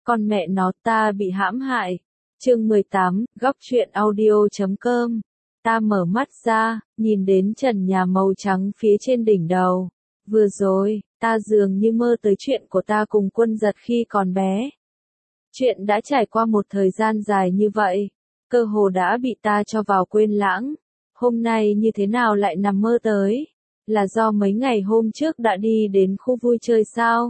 Con mẹ nó ta bị hãm hại. Chương 18, góc truyện audio.com. Ta mở mắt ra, nhìn đến trần nhà màu trắng phía trên đỉnh đầu. Vừa rồi, ta dường như mơ tới chuyện của ta cùng Quân Giật khi còn bé. Chuyện đã trải qua một thời gian dài như vậy, cơ hồ đã bị ta cho vào quên lãng. Hôm nay như thế nào lại nằm mơ tới? Là do mấy ngày hôm trước đã đi đến khu vui chơi sao?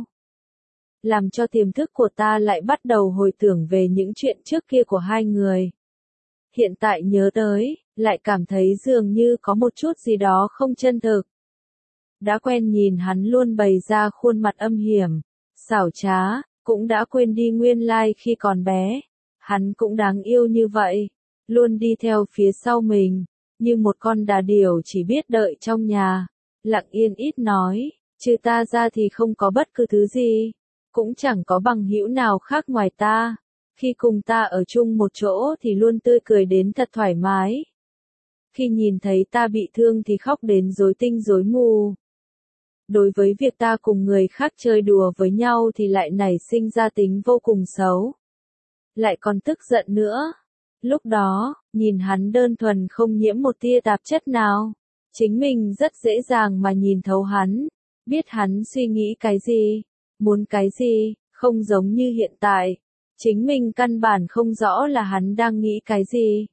Làm cho tiềm thức của ta lại bắt đầu hồi tưởng về những chuyện trước kia của hai người. Hiện tại nhớ tới, lại cảm thấy dường như có một chút gì đó không chân thực. Đã quen nhìn hắn luôn bày ra khuôn mặt âm hiểm, xảo trá, cũng đã quên đi nguyên lai khi còn bé. Hắn cũng đáng yêu như vậy, luôn đi theo phía sau mình, như một con đà điểu chỉ biết đợi trong nhà, lặng yên ít nói, trừ ta ra thì không có bất cứ thứ gì. Cũng chẳng có bằng hữu nào khác ngoài ta. Khi cùng ta ở chung một chỗ thì luôn tươi cười đến thật thoải mái. Khi nhìn thấy ta bị thương thì khóc đến rối tinh rối mù. Đối với việc ta cùng người khác chơi đùa với nhau thì lại nảy sinh ra tính vô cùng xấu. Lại còn tức giận nữa. Lúc đó, nhìn hắn đơn thuần không nhiễm một tia tạp chất nào. Chính mình rất dễ dàng mà nhìn thấu hắn. Biết hắn suy nghĩ cái gì. Muốn cái gì, không giống như hiện tại. Chính mình căn bản không rõ là hắn đang nghĩ cái gì.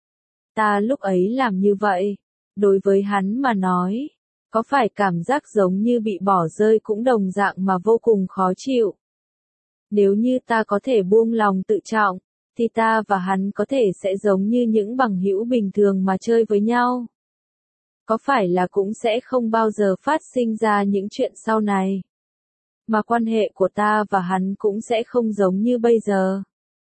Ta lúc ấy làm như vậy, đối với hắn mà nói, có phải cảm giác giống như bị bỏ rơi cũng đồng dạng mà vô cùng khó chịu. Nếu như ta có thể buông lòng tự trọng, thì ta và hắn có thể sẽ giống như những bằng hữu bình thường mà chơi với nhau. Có phải là cũng sẽ không bao giờ phát sinh ra những chuyện sau này. Mà quan hệ của ta và hắn cũng sẽ không giống như bây giờ.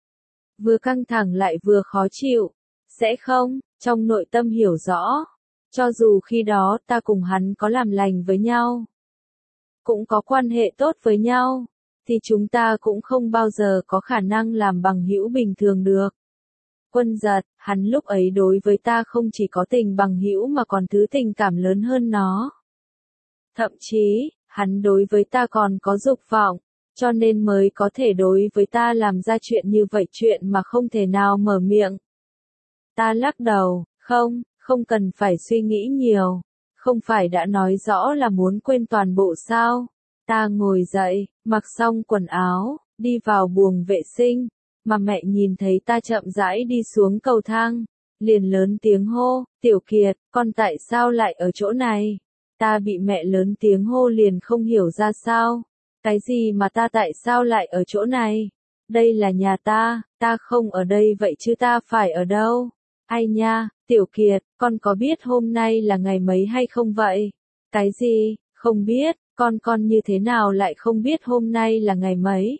Vừa căng thẳng lại vừa khó chịu. Sẽ không, trong nội tâm hiểu rõ. Cho dù khi đó ta cùng hắn có làm lành với nhau, cũng có quan hệ tốt với nhau, thì chúng ta cũng không bao giờ có khả năng làm bằng hữu bình thường được. Quân Giật, hắn lúc ấy đối với ta không chỉ có tình bằng hữu mà còn thứ tình cảm lớn hơn nó. Thậm chí, hắn đối với ta còn có dục vọng, cho nên mới có thể đối với ta làm ra chuyện như vậy, chuyện mà không thể nào mở miệng. Ta lắc đầu, không cần phải suy nghĩ nhiều, không phải đã nói rõ là muốn quên toàn bộ sao. Ta ngồi dậy, mặc xong quần áo, đi vào buồng vệ sinh, mà mẹ nhìn thấy ta chậm rãi đi xuống cầu thang, liền lớn tiếng hô, Tiểu Kiệt, con tại sao lại ở chỗ này? Ta bị mẹ lớn tiếng hô liền không hiểu ra sao. Cái gì mà ta tại sao lại ở chỗ này? Đây là nhà ta không ở đây vậy chứ ta phải ở đâu? Ai nha, Tiểu Kiệt, con có biết hôm nay là ngày mấy hay không vậy? Cái gì, không biết, con như thế nào lại không biết hôm nay là ngày mấy?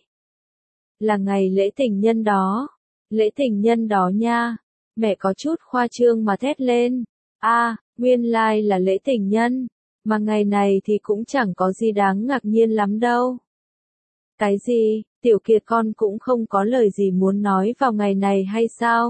Là ngày lễ tình nhân đó. Lễ tình nhân đó nha. Mẹ có chút khoa trương mà thét lên. Nguyên lai là lễ tình nhân. Mà ngày này thì cũng chẳng có gì đáng ngạc nhiên lắm đâu. Cái gì, Tiểu Kiệt con cũng không có lời gì muốn nói vào ngày này hay sao?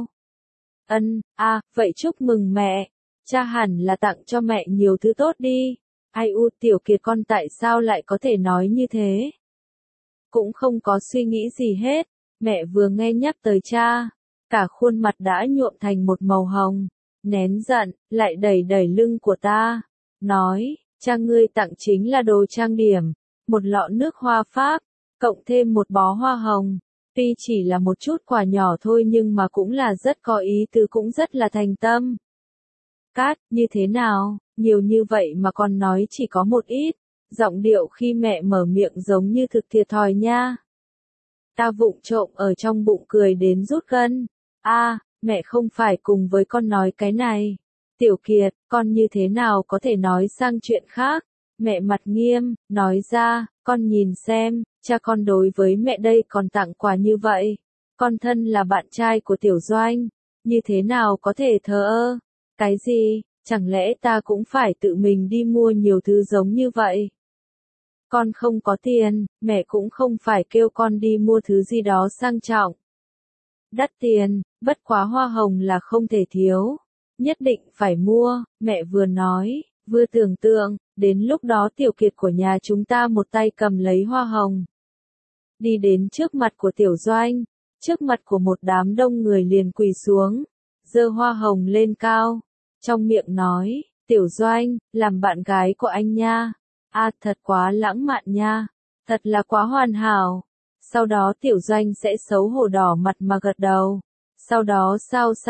Vậy chúc mừng mẹ. Cha hẳn là tặng cho mẹ nhiều thứ tốt đi. Tiểu Kiệt con tại sao lại có thể nói như thế? Cũng không có suy nghĩ gì hết. Mẹ vừa nghe nhắc tới cha, cả khuôn mặt đã nhuộm thành một màu hồng. Nén giận, lại đẩy đẩy lưng của ta. Nói, cha ngươi tặng chính là đồ trang điểm, một lọ nước hoa Pháp, cộng thêm một bó hoa hồng. Tuy chỉ là một chút quà nhỏ thôi nhưng mà cũng là rất có ý tứ, cũng rất là thành tâm. Cát, như thế nào, nhiều như vậy mà con nói chỉ có một ít. Giọng điệu khi mẹ mở miệng giống như thực thiệt thòi nha. Ta vụng trộm ở trong bụng cười đến rút gân. Mẹ không phải cùng với con nói cái này. Tiểu Kiệt, con như thế nào có thể nói sang chuyện khác? Mẹ mặt nghiêm, nói ra, con nhìn xem, cha con đối với mẹ đây còn tặng quà như vậy. Con thân là bạn trai của Tiểu Doanh, như thế nào có thể thờ ơ? Cái gì, chẳng lẽ ta cũng phải tự mình đi mua nhiều thứ giống như vậy? Con không có tiền, mẹ cũng không phải kêu con đi mua thứ gì đó sang trọng. Đắt tiền, bất quá hoa hồng là không thể thiếu. Nhất định phải mua, mẹ vừa nói, vừa tưởng tượng, đến lúc đó Tiểu Kiệt của nhà chúng ta một tay cầm lấy hoa hồng. đi đến trước mặt của Tiểu Doanh, trước mặt của một đám đông người liền quỳ xuống, giơ hoa hồng lên cao, trong miệng nói, Tiểu Doanh, làm bạn gái của anh nha, thật quá lãng mạn nha, thật là quá hoàn hảo. Sau đó Tiểu Doanh sẽ xấu hổ đỏ mặt mà gật đầu, sau đó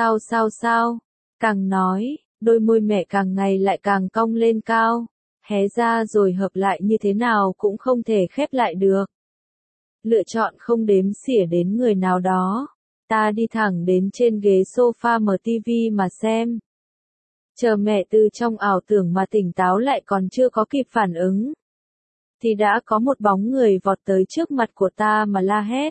sao, càng nói, đôi môi mẹ càng ngày lại càng cong lên cao, hé ra rồi hợp lại như thế nào cũng không thể khép lại được. Lựa chọn không đếm xỉa đến người nào đó, ta đi thẳng đến trên ghế sofa mở tivi mà xem. Chờ mẹ từ trong ảo tưởng mà tỉnh táo lại còn chưa có kịp phản ứng, thì đã có một bóng người vọt tới trước mặt của ta mà la hét.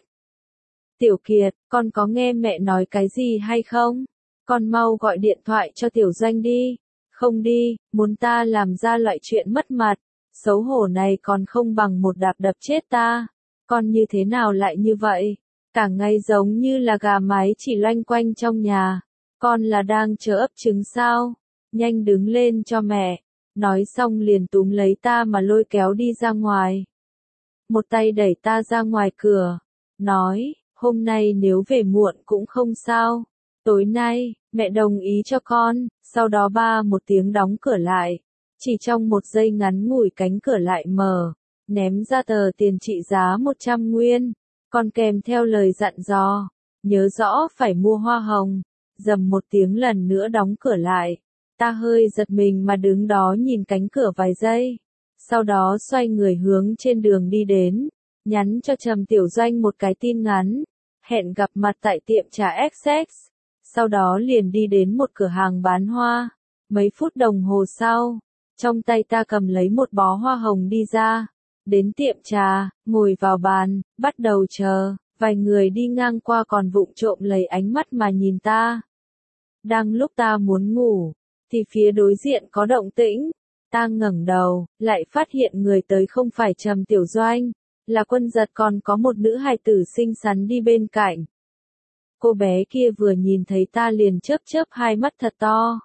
Tiểu Kiệt, con có nghe mẹ nói cái gì hay không? Con mau gọi điện thoại cho Tiểu Doanh đi. Không đi, muốn ta làm ra loại chuyện mất mặt, xấu hổ này còn không bằng một đạp đập chết ta. Con như thế nào lại như vậy? Cả ngày giống như là gà mái chỉ loanh quanh trong nhà. Con là đang chờ ấp trứng sao? Nhanh đứng lên cho mẹ. Nói xong liền túm lấy ta mà lôi kéo đi ra ngoài. Một tay đẩy ta ra ngoài cửa. Nói, hôm nay nếu về muộn cũng không sao. Tối nay, mẹ đồng ý cho con. Sau đó ba một tiếng đóng cửa lại. Chỉ trong một giây ngắn ngủi cánh cửa lại mở. Ném ra tờ tiền trị giá 100 nguyên. Còn kèm theo lời dặn dò. Nhớ rõ phải mua hoa hồng. Dầm một tiếng lần nữa đóng cửa lại. Ta hơi giật mình mà đứng đó nhìn cánh cửa vài giây. Sau đó xoay người hướng trên đường đi đến. Nhắn cho Trầm Tiểu Doanh một cái tin ngắn. Hẹn gặp mặt tại tiệm trà XX. Sau đó liền đi đến một cửa hàng bán hoa. Mấy phút đồng hồ sau, trong tay ta cầm lấy một bó hoa hồng đi ra. Đến tiệm trà, ngồi vào bàn, bắt đầu chờ. Vài người đi ngang qua còn vụng trộm lấy ánh mắt mà nhìn ta. Đang lúc ta muốn ngủ, thì phía đối diện có động tĩnh. Ta ngẩng đầu, lại phát hiện người tới không phải Trầm Tiểu Doanh, là Quân Giật, còn có một nữ hài tử xinh xắn đi bên cạnh. Cô bé kia vừa nhìn thấy ta liền chớp chớp hai mắt thật to.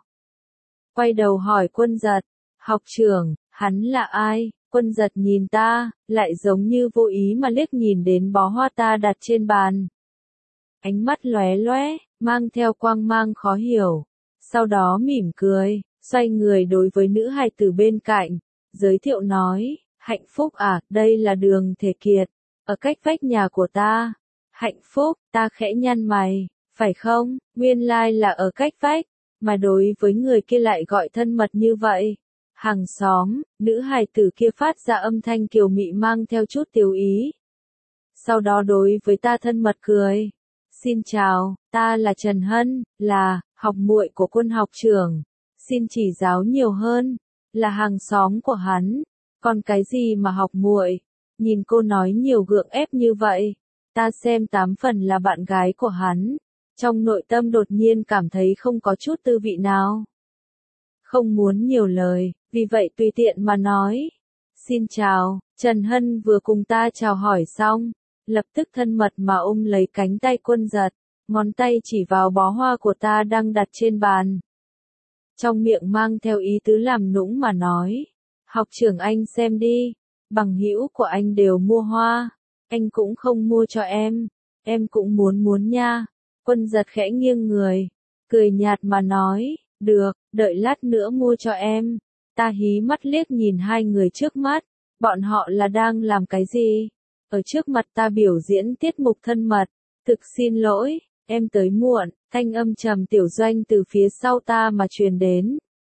Quay đầu hỏi Quân Giật, học trưởng, hắn là ai? Quân Giật nhìn ta, lại giống như vô ý mà liếc nhìn đến bó hoa ta đặt trên bàn. Ánh mắt lóe lóe, mang theo quang mang khó hiểu. Sau đó mỉm cười, xoay người đối với nữ hài tử bên cạnh, giới thiệu nói, Hạnh Phúc à, đây là Đường Thể Kiệt, ở cách vách nhà của ta. Hạnh Phúc, ta khẽ nhăn mày, phải không, nguyên lai là ở cách vách, mà đối với người kia lại gọi thân mật như vậy. Hàng xóm, nữ hài tử kia phát ra âm thanh kiều mị mang theo chút tiểu ý. Sau đó đối với ta thân mật cười. Xin chào, ta là Trần Hân, là học muội của Quân học trưởng. Xin chỉ giáo nhiều hơn, là hàng xóm của hắn. Còn cái gì mà học muội? Nhìn cô nói nhiều gượng ép như vậy, ta xem 8 phần là bạn gái của hắn. Trong nội tâm đột nhiên cảm thấy không có chút tư vị nào. Không muốn nhiều lời, vì vậy tùy tiện mà nói. Xin chào, Trần Hân vừa cùng ta chào hỏi xong, lập tức thân mật mà ôm lấy cánh tay Quân Giật, ngón tay chỉ vào bó hoa của ta đang đặt trên bàn. Trong miệng mang theo ý tứ làm nũng mà nói, học trưởng anh xem đi, bằng hữu của anh đều mua hoa, anh cũng không mua cho em cũng muốn nha. Quân Giật khẽ nghiêng người, cười nhạt mà nói, được, đợi lát nữa mua cho em. Ta hí mắt liếc nhìn hai người trước mắt, bọn họ là đang làm cái gì? Ở trước mặt ta biểu diễn tiết mục thân mật, thực xin lỗi, em tới muộn, thanh âm Trầm Tiểu Doanh từ phía sau ta mà truyền đến.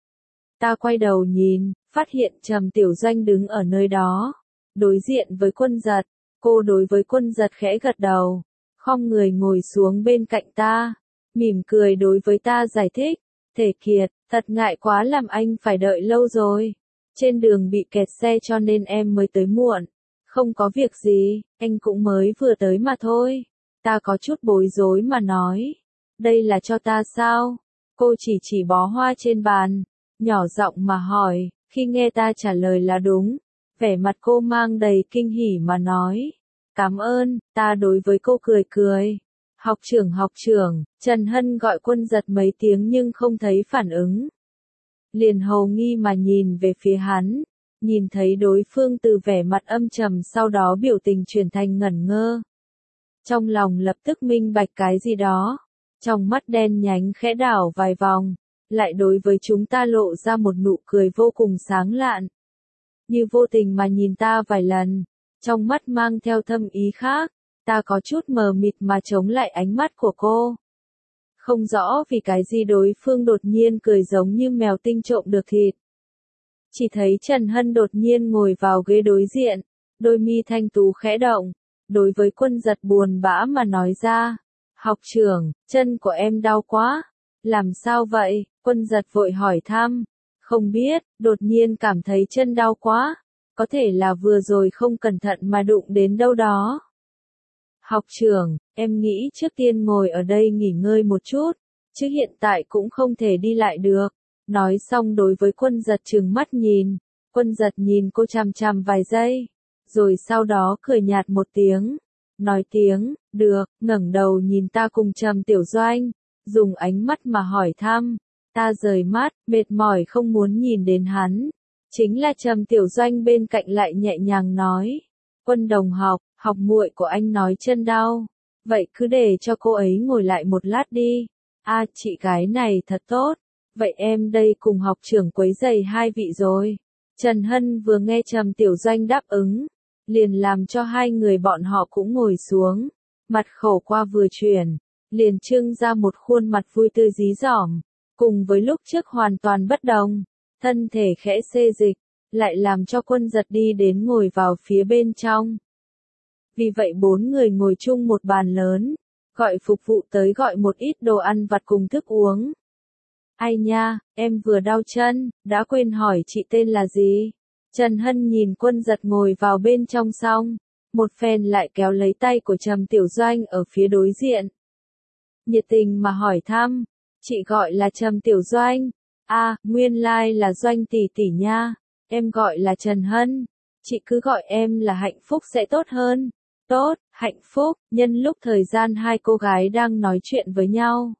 Ta quay đầu nhìn, phát hiện Trầm Tiểu Doanh đứng ở nơi đó, đối diện với Quân Giật, cô đối với Quân Giật khẽ gật đầu, khom người ngồi xuống bên cạnh ta, mỉm cười đối với ta giải thích, Thể Kiệt, thật ngại quá làm anh phải đợi lâu rồi, trên đường bị kẹt xe cho nên em mới tới muộn. Không có việc gì, anh cũng mới vừa tới mà thôi. Ta có chút bối rối mà nói. Đây là cho ta sao? Cô chỉ bó hoa trên bàn, nhỏ giọng mà hỏi, khi nghe ta trả lời là đúng. Vẻ mặt cô mang đầy kinh hỉ mà nói. Cảm ơn, ta đối với cô cười cười. Học trưởng, Trần Hân gọi Quân Giật mấy tiếng nhưng không thấy phản ứng. Liền hầu nghi mà nhìn về phía hắn. nhìn thấy đối phương từ vẻ mặt âm trầm sau đó biểu tình chuyển thành ngẩn ngơ. Trong lòng lập tức minh bạch cái gì đó, trong mắt đen nhánh khẽ đảo vài vòng, lại đối với chúng ta lộ ra một nụ cười vô cùng sáng lạn. Như vô tình mà nhìn ta vài lần, trong mắt mang theo thâm ý khác, ta có chút mờ mịt mà chống lại ánh mắt của cô. Không rõ vì cái gì đối phương đột nhiên cười giống như mèo tinh trộm được thịt. Chỉ thấy Trần Hân đột nhiên ngồi vào ghế đối diện, đôi mi thanh tú khẽ động, đối với Quân Giật buồn bã mà nói ra, học trưởng, chân của em đau quá, làm sao vậy? Quân Giật vội hỏi thăm, không biết, đột nhiên cảm thấy chân đau quá, có thể là vừa rồi không cẩn thận mà đụng đến đâu đó. Học trưởng, em nghĩ trước tiên ngồi ở đây nghỉ ngơi một chút, chứ hiện tại cũng không thể đi lại được. Nói xong đối với Quân Giật trừng mắt nhìn, Quân Giật nhìn cô chằm chằm vài giây, rồi sau đó cười nhạt một tiếng, nói tiếng, được, ngẩng đầu nhìn ta cùng Trầm Tiểu Doanh, dùng ánh mắt mà hỏi thăm, ta rời mắt, mệt mỏi không muốn nhìn đến hắn. Chính là Trầm Tiểu Doanh bên cạnh lại nhẹ nhàng nói, Quân đồng học, học muội của anh nói chân đau, vậy cứ để cho cô ấy ngồi lại một lát đi. A, chị gái này thật tốt. Vậy em đây cùng học trưởng quấy rầy hai vị rồi. Trần Hân vừa nghe Trầm Tiểu Doanh đáp ứng, liền làm cho hai người bọn họ cũng ngồi xuống, mặt khẩu qua vừa chuyển, liền trưng ra một khuôn mặt vui tươi rí dỏm, cùng với lúc trước hoàn toàn bất đồng, thân thể khẽ xê dịch, lại làm cho Quân Giật đi đến ngồi vào phía bên trong. Vì vậy bốn người ngồi chung một bàn lớn, gọi phục vụ tới gọi một ít đồ ăn vặt cùng thức uống. Ai nha, em vừa đau chân, đã quên hỏi chị tên là gì? Trần Hân nhìn Quân Giật ngồi vào bên trong xong, một phen lại kéo lấy tay của Trầm Tiểu Doanh ở phía đối diện. Nhiệt tình mà hỏi thăm, chị gọi là Trầm Tiểu Doanh, nguyên lai là Doanh tỷ tỷ nha, em gọi là Trần Hân, chị cứ gọi em là Hạnh Phúc sẽ tốt hơn. Tốt, Hạnh Phúc, nhân lúc thời gian hai cô gái đang nói chuyện với nhau.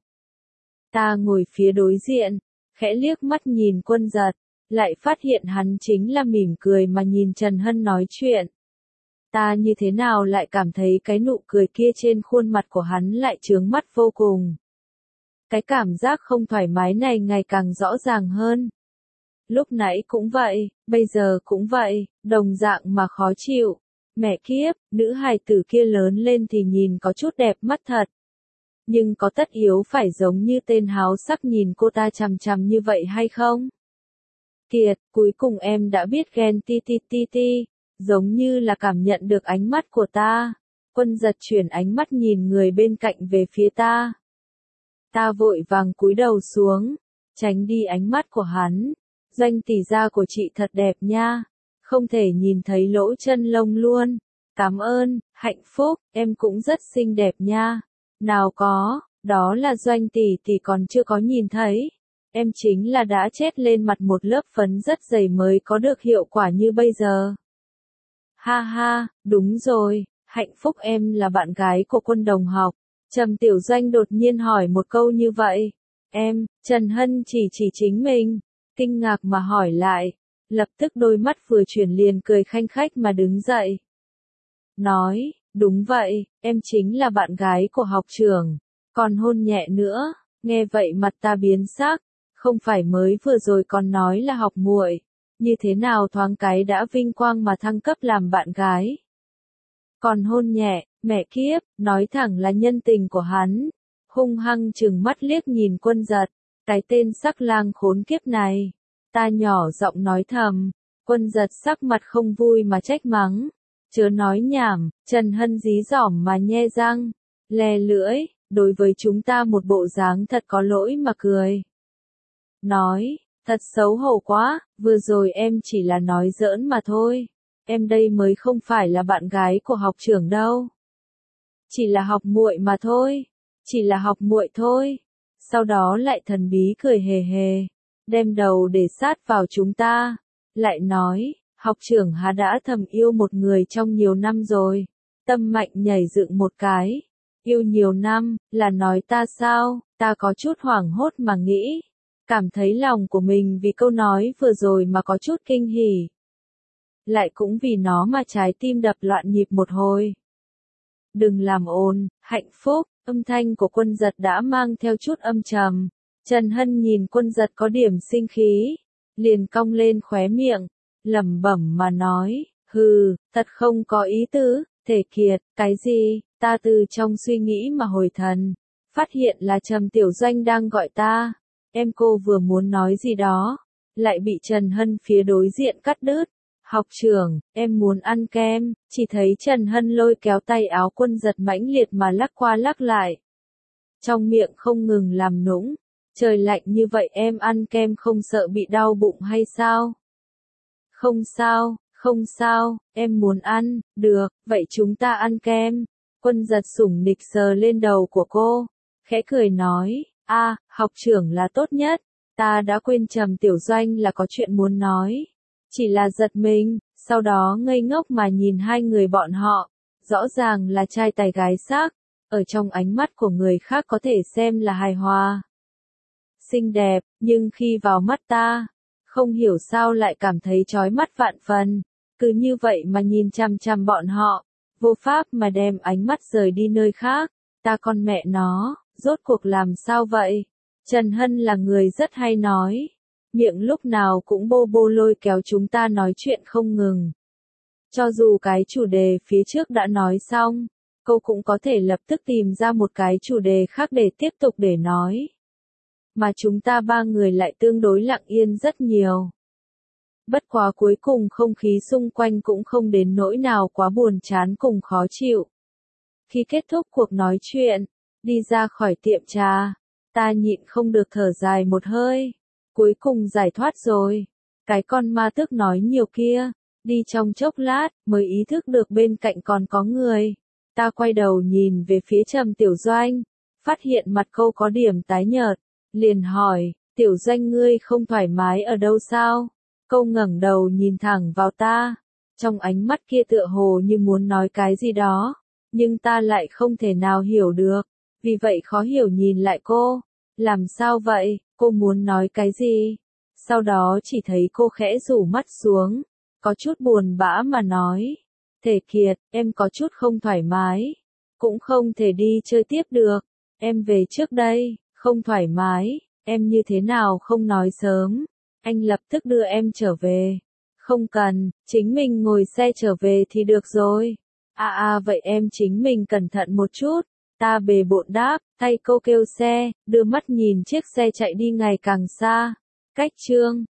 Ta ngồi phía đối diện, khẽ liếc mắt nhìn Quân Giật, lại phát hiện hắn chính là mỉm cười mà nhìn Trần Hân nói chuyện. Ta như thế nào lại cảm thấy cái nụ cười kia trên khuôn mặt của hắn lại chướng mắt vô cùng. Cái cảm giác không thoải mái này ngày càng rõ ràng hơn. Lúc nãy cũng vậy, bây giờ cũng vậy, đồng dạng mà khó chịu. Mẹ kiếp, nữ hài tử kia lớn lên thì nhìn có chút đẹp mắt thật. Nhưng có tất yếu phải giống như tên háo sắc nhìn cô ta chằm chằm như vậy hay không? Kiệt, cuối cùng em đã biết ghen ti ti ti ti, giống như là cảm nhận được ánh mắt của ta. Quân Giật chuyển ánh mắt nhìn người bên cạnh về phía ta. Ta vội vàng cúi đầu xuống, tránh đi ánh mắt của hắn. Doanh tỷ da của chị thật đẹp nha, không thể nhìn thấy lỗ chân lông luôn. Cảm ơn, Hạnh Phúc, em cũng rất xinh đẹp nha. Nào có, đó là Doanh tỷ tỷ còn chưa có nhìn thấy. Em chính là đã chết lên mặt một lớp phấn rất dày mới có được hiệu quả như bây giờ. Ha ha, đúng rồi, Hạnh Phúc em là bạn gái của Quân đồng học. Trầm Tiểu Doanh đột nhiên hỏi một câu như vậy. Em, Trần Hân chỉ chính mình, kinh ngạc mà hỏi lại. Lập tức đôi mắt vừa chuyển liền cười khanh khách mà đứng dậy. Nói, đúng vậy, em chính là bạn gái của học trưởng, còn hôn nhẹ nữa. Nghe vậy mặt ta biến sắc, không phải mới vừa rồi còn nói là học muội, như thế nào thoáng cái đã vinh quang mà thăng cấp làm bạn gái. Còn hôn nhẹ, mẹ kiếp, nói thẳng là nhân tình của hắn. Hung hăng trừng mắt liếc nhìn Quân Giật, cái tên sắc lang khốn kiếp này. Ta nhỏ giọng nói thầm, Quân Giật sắc mặt không vui mà trách mắng. Chớ nói nhảm, Trần Hân dí dỏm mà nhe răng, lè lưỡi, đối với chúng ta một bộ dáng thật có lỗi mà cười. Nói, thật xấu hổ quá, vừa rồi em chỉ là nói giỡn mà thôi. Em đây mới không phải là bạn gái của học trưởng đâu. Chỉ là học muội mà thôi, chỉ là học muội thôi. Sau đó lại thần bí cười hề hề, đem đầu để sát vào chúng ta, lại nói, học trưởng há đã thầm yêu một người trong nhiều năm rồi. Tâm Mạnh nhảy dựng một cái, yêu nhiều năm, là nói ta sao? Ta có chút hoảng hốt mà nghĩ, cảm thấy lòng của mình vì câu nói vừa rồi mà có chút kinh hỉ. lại cũng vì nó mà trái tim đập loạn nhịp một hồi. Đừng làm ồn, hạnh phúc, âm thanh của Quân Giật đã mang theo chút âm trầm. Trần Hân nhìn Quân Giật có điểm sinh khí, liền cong lên khóe miệng, lẩm bẩm mà nói, hừ, thật không có ý tứ, Thể Kiệt, cái gì, ta từ trong suy nghĩ mà hồi thần, phát hiện là Trầm Tiểu Doanh đang gọi ta, cô vừa muốn nói gì đó, lại bị Trần Hân phía đối diện cắt đứt. Học trưởng, em muốn ăn kem, chỉ thấy Trần Hân lôi kéo tay áo Quân Giật mãnh liệt mà lắc qua lắc lại. Trong miệng không ngừng làm nũng, trời lạnh như vậy em ăn kem không sợ bị đau bụng hay sao? Không sao, em muốn ăn, được, vậy chúng ta ăn kem. Quân Giật sủng nịch sờ lên đầu của cô, khẽ cười nói, học trưởng là tốt nhất, ta đã quên Trầm Tiểu Doanh là có chuyện muốn nói. Chỉ là giật mình, sau đó ngây ngốc mà nhìn hai người bọn họ, rõ ràng là trai tài gái sắc, ở trong ánh mắt của người khác có thể xem là hài hòa. Xinh đẹp, nhưng khi vào mắt ta, không hiểu sao lại cảm thấy chói mắt vạn phần, cứ như vậy mà nhìn chằm chằm bọn họ, vô pháp mà đem ánh mắt rời đi nơi khác, ta con mẹ nó, rốt cuộc làm sao vậy? Trần Hân là người rất hay nói. Miệng lúc nào cũng bô bô lôi kéo chúng ta nói chuyện không ngừng. Cho dù cái chủ đề phía trước đã nói xong, cô cũng có thể lập tức tìm ra một cái chủ đề khác để tiếp tục để nói. Mà chúng ta ba người lại tương đối lặng yên rất nhiều. Bất quá cuối cùng không khí xung quanh cũng không đến nỗi nào quá buồn chán cùng khó chịu. Khi kết thúc cuộc nói chuyện, đi ra khỏi tiệm trà, ta nhịn không được thở dài một hơi. Cuối cùng giải thoát rồi. Cái con ma tước nói nhiều kia, đi trong chốc lát, mới ý thức được bên cạnh còn có người. Ta quay đầu nhìn về phía Trầm Tiểu Doanh, phát hiện mặt cô có điểm tái nhợt, liền hỏi, Tiểu Doanh ngươi không thoải mái ở đâu sao? Cô ngẩng đầu nhìn thẳng vào ta, trong ánh mắt kia tựa hồ như muốn nói cái gì đó, nhưng ta lại không thể nào hiểu được, vì vậy khó hiểu nhìn lại cô, làm sao vậy? Cô muốn nói cái gì? Sau đó chỉ thấy cô khẽ rủ mắt xuống, có chút buồn bã mà nói. Thể Kiệt, em có chút không thoải mái, cũng không thể đi chơi tiếp được. Em về trước đây, không thoải mái, em như thế nào không nói sớm. Anh lập tức đưa em trở về. Không cần, chính mình ngồi xe trở về thì được rồi. Vậy em chính mình cẩn thận một chút. Ta bề bộn đáp, thay cô kêu xe, đưa mắt nhìn chiếc xe chạy đi ngày càng xa. Cách chương